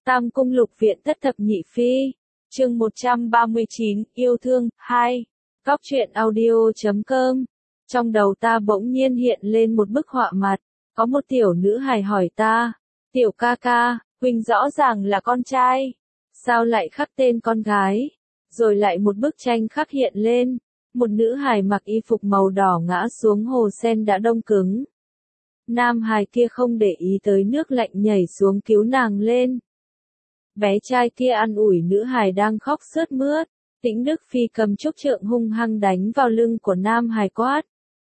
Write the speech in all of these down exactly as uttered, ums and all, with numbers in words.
Tam Cung Lục Viện Thất Thập Nhị Phi, chương một trăm ba mươi chín, yêu thương, hai. Góc truyện audio chấm com. Trong đầu ta bỗng nhiên hiện lên một bức họa mặt, có một tiểu nữ hài hỏi ta, tiểu ca ca, huynh rõ ràng là con trai, sao lại khắc tên con gái? Rồi lại một bức tranh khắc hiện lên, một nữ hài mặc y phục màu đỏ ngã xuống hồ sen đã đông cứng. Nam hài kia không để ý tới nước lạnh nhảy xuống cứu nàng lên. Bé trai kia an ủi nữ hài đang khóc sướt mướt, Tĩnh Đức Phi cầm trúc trượng hung hăng đánh vào lưng của nam hài quát.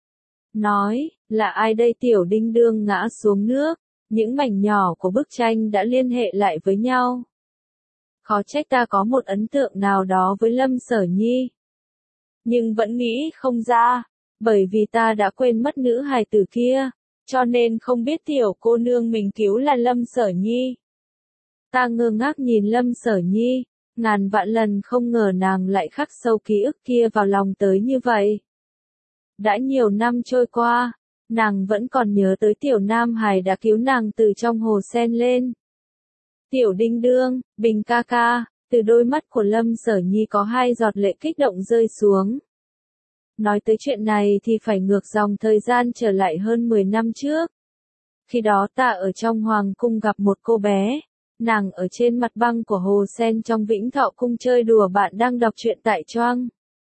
Nói, là ai đây? Tiểu Đinh Đương ngã xuống nước, những mảnh nhỏ của bức tranh đã liên hệ lại với nhau. Khó trách ta có một ấn tượng nào đó với Lâm Sở Nhi. Nhưng vẫn nghĩ không ra, bởi vì ta đã quên mất nữ hài tử kia, cho nên không biết tiểu cô nương mình cứu là Lâm Sở Nhi. Ta ngơ ngác nhìn Lâm Sở Nhi, ngàn vạn lần không ngờ nàng lại khắc sâu ký ức kia vào lòng tới như vậy. Đã nhiều năm trôi qua, nàng vẫn còn nhớ tới tiểu nam hài đã cứu nàng từ trong hồ sen lên. Tiểu Đinh Đương, Bình ca ca, từ đôi mắt của Lâm Sở Nhi có hai giọt lệ kích động rơi xuống. Nói tới chuyện này thì phải ngược dòng thời gian trở lại hơn mười năm trước. Khi đó ta ở trong Hoàng Cung gặp một cô bé. Nàng ở trên mặt băng của hồ sen trong Vĩnh Thọ Cung chơi đùa bạn đang đọc truyện tại choang.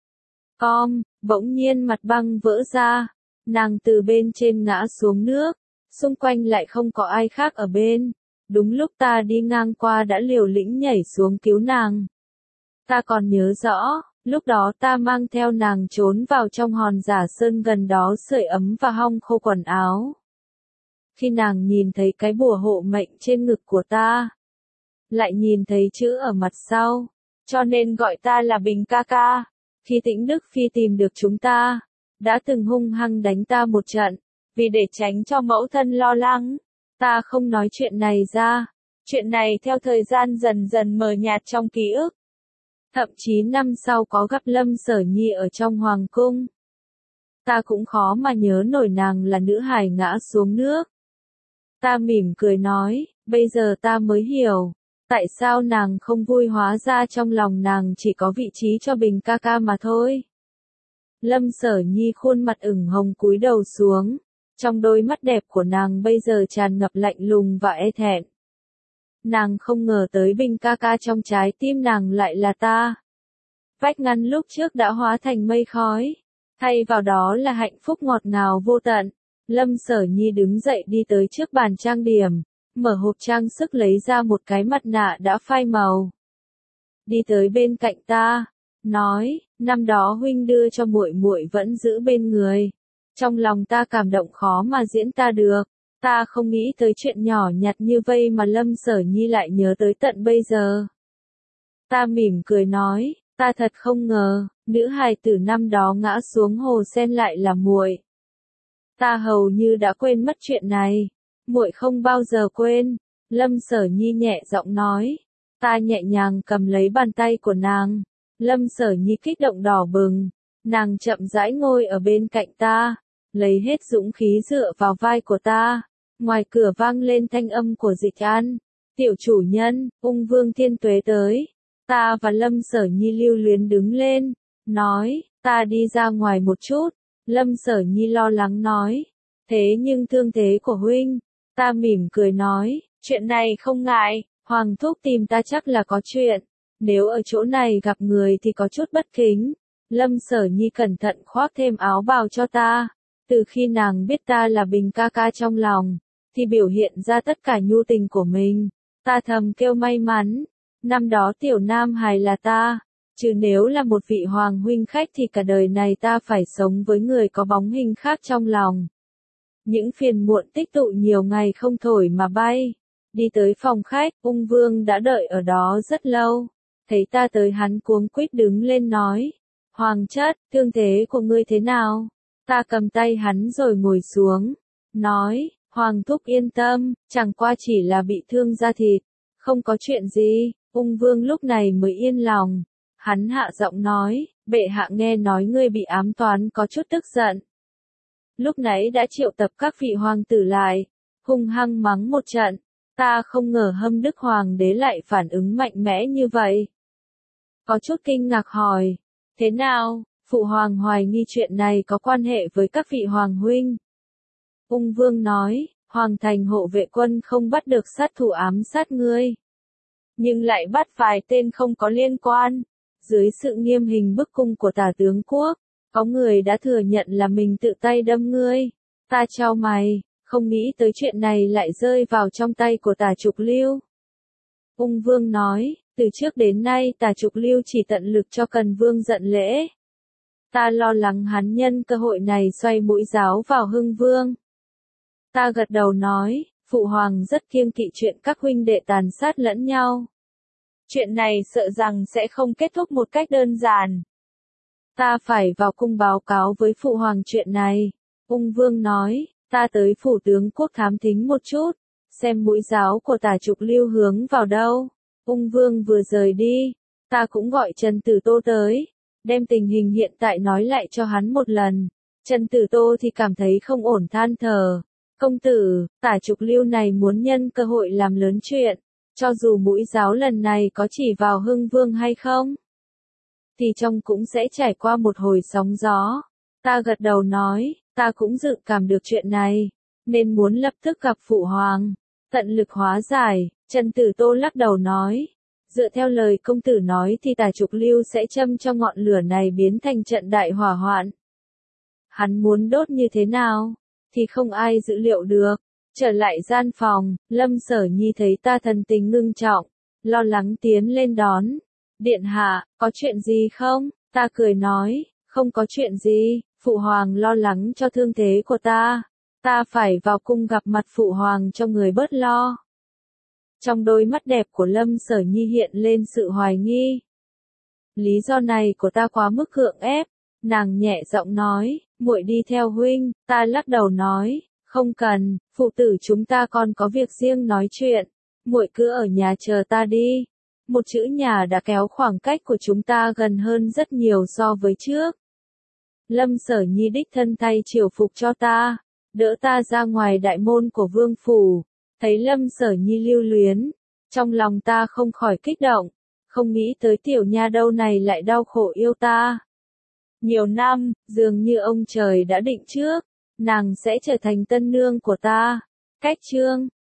Com, bỗng nhiên mặt băng vỡ ra, nàng từ bên trên ngã xuống nước, xung quanh lại không có ai khác ở bên. Đúng lúc ta đi ngang qua đã liều lĩnh nhảy xuống cứu nàng. Ta còn nhớ rõ, lúc đó ta mang theo nàng trốn vào trong hòn giả sơn gần đó sưởi ấm và hong khô quần áo. Khi nàng nhìn thấy cái bùa hộ mệnh trên ngực của ta, lại nhìn thấy chữ ở mặt sau, cho nên gọi ta là Bình ca ca. Khi Tĩnh Đức Phi tìm được chúng ta, đã từng hung hăng đánh ta một trận, vì để tránh cho mẫu thân lo lắng, ta không nói chuyện này ra. Chuyện này theo thời gian dần dần mờ nhạt trong ký ức. Thậm chí năm sau có gặp Lâm Sở Nhi ở trong Hoàng Cung, ta cũng khó mà nhớ nổi nàng là nữ hài ngã xuống nước. Ta mỉm cười nói, bây giờ ta mới hiểu, tại sao nàng không vui, hóa ra trong lòng nàng chỉ có vị trí cho Bình ca ca mà thôi. Lâm Sở Nhi khuôn mặt ửng hồng cúi đầu xuống, trong đôi mắt đẹp của nàng bây giờ tràn ngập lạnh lùng và e thẹn. Nàng không ngờ tới Bình ca ca trong trái tim nàng lại là ta. Vách ngăn lúc trước đã hóa thành mây khói, thay vào đó là hạnh phúc ngọt ngào vô tận. Lâm Sở Nhi đứng dậy đi tới trước bàn trang điểm, mở hộp trang sức lấy ra một cái mặt nạ đã phai màu. Đi tới bên cạnh ta, nói, năm đó huynh đưa cho muội muội vẫn giữ bên người. Trong lòng ta cảm động khó mà diễn tả được, ta không nghĩ tới chuyện nhỏ nhặt như vây mà Lâm Sở Nhi lại nhớ tới tận bây giờ. Ta mỉm cười nói, ta thật không ngờ, nữ hài tử năm đó ngã xuống hồ sen lại là muội. Ta hầu như đã quên mất chuyện này. Muội không bao giờ quên. Lâm Sở Nhi nhẹ giọng nói. Ta nhẹ nhàng cầm lấy bàn tay của nàng. Lâm Sở Nhi kích động đỏ bừng. Nàng chậm rãi ngồi ở bên cạnh ta, lấy hết dũng khí dựa vào vai của ta. Ngoài cửa vang lên thanh âm của Dịch An. Tiểu chủ nhân, Ung Vương Thiên Tuế tới. Ta và Lâm Sở Nhi lưu luyến đứng lên, nói, ta đi ra ngoài một chút. Lâm Sở Nhi lo lắng nói, thế nhưng thương thế của huynh. Ta mỉm cười nói, chuyện này không ngại, Hoàng thúc tìm ta chắc là có chuyện. Nếu ở chỗ này gặp người thì có chút bất kính. Lâm Sở Nhi cẩn thận khoác thêm áo bào cho ta. Từ khi nàng biết ta là Bình ca ca trong lòng, thì biểu hiện ra tất cả nhu tình của mình. Ta thầm kêu may mắn, năm đó tiểu nam hài là ta. Chứ nếu là một vị hoàng huynh khách thì cả đời này ta phải sống với người có bóng hình khác trong lòng. Những phiền muộn tích tụ nhiều ngày không thổi mà bay. Đi tới phòng khách, Ung Vương đã đợi ở đó rất lâu. Thấy ta tới hắn cuống quýt đứng lên nói. Hoàng chất, thương thế của ngươi thế nào? Ta cầm tay hắn rồi ngồi xuống. Nói, Hoàng thúc yên tâm, chẳng qua chỉ là bị thương da thịt. Không có chuyện gì. Ung Vương lúc này mới yên lòng. Hắn hạ giọng nói, bệ hạ nghe nói ngươi bị ám toán có chút tức giận. Lúc nãy đã triệu tập các vị hoàng tử lại, hung hăng mắng một trận. Ta không ngờ Hâm Đức Hoàng đế lại phản ứng mạnh mẽ như vậy. Có chút kinh ngạc hỏi, thế nào, Phụ Hoàng hoài nghi chuyện này có quan hệ với các vị Hoàng huynh. Ung Vương nói, Hoàng thành hộ vệ quân không bắt được sát thủ ám sát ngươi. Nhưng lại bắt vài tên không có liên quan. Dưới sự nghiêm hình bức cung của Tả tướng quốc, có người đã thừa nhận là mình tự tay đâm ngươi. Ta chau mày, không nghĩ tới chuyện này lại rơi vào trong tay của Tả Trục Lưu. Ung Vương nói, từ trước đến nay Tả Trục Lưu chỉ tận lực cho Cần Vương giận lễ. Ta lo lắng hắn nhân cơ hội này xoay mũi giáo vào Hưng Vương. Ta gật đầu nói, Phụ Hoàng rất kiêng kỵ chuyện các huynh đệ tàn sát lẫn nhau. Chuyện này sợ rằng sẽ không kết thúc một cách đơn giản. Ta phải vào cung báo cáo với Phụ Hoàng chuyện này. Ung Vương nói, ta tới phủ tướng quốc thám thính một chút, xem mũi giáo của Tả Trục Lưu hướng vào đâu. Ung Vương vừa rời đi, ta cũng gọi Trần Tử Tô tới, đem tình hình hiện tại nói lại cho hắn một lần. Trần Tử Tô thì cảm thấy không ổn than thở. Công tử, Tả Trục Lưu này muốn nhân cơ hội làm lớn chuyện, cho dù mũi giáo lần này có chỉ vào Hưng Vương hay không, thì trong cũng sẽ trải qua một hồi sóng gió. Ta gật đầu nói, ta cũng dự cảm được chuyện này, nên muốn lập tức gặp Phụ Hoàng, tận lực hóa giải. Trần Tử Tô lắc đầu nói, dựa theo lời công tử nói thì Tả Trục Lưu sẽ châm cho ngọn lửa này biến thành trận đại hỏa hoạn. Hắn muốn đốt như thế nào, thì không ai dự liệu được. Trở lại gian phòng, Lâm Sở Nhi thấy ta thần tình ngưng trọng, lo lắng tiến lên đón. Điện hạ, có chuyện gì không? Ta cười nói, không có chuyện gì, Phụ Hoàng lo lắng cho thương thế của ta. Ta phải vào cung gặp mặt Phụ Hoàng cho người bớt lo. Trong đôi mắt đẹp của Lâm Sở Nhi hiện lên sự hoài nghi. Lý do này của ta quá mức gượng ép, nàng nhẹ giọng nói, muội đi theo huynh. Ta lắc đầu nói, không cần, phụ tử chúng ta còn có việc riêng nói chuyện, muội cứ ở nhà chờ ta đi. Một chữ nhà đã kéo khoảng cách của chúng ta gần hơn rất nhiều so với trước. Lâm Sở Nhi đích thân thay triều phục cho ta, đỡ ta ra ngoài đại môn của vương phủ. Thấy Lâm Sở Nhi lưu luyến, trong lòng ta không khỏi kích động, không nghĩ tới tiểu nha đâu này lại đau khổ yêu ta. Nhiều năm, dường như ông trời đã định trước, nàng sẽ trở thành tân nương của ta. Cách chương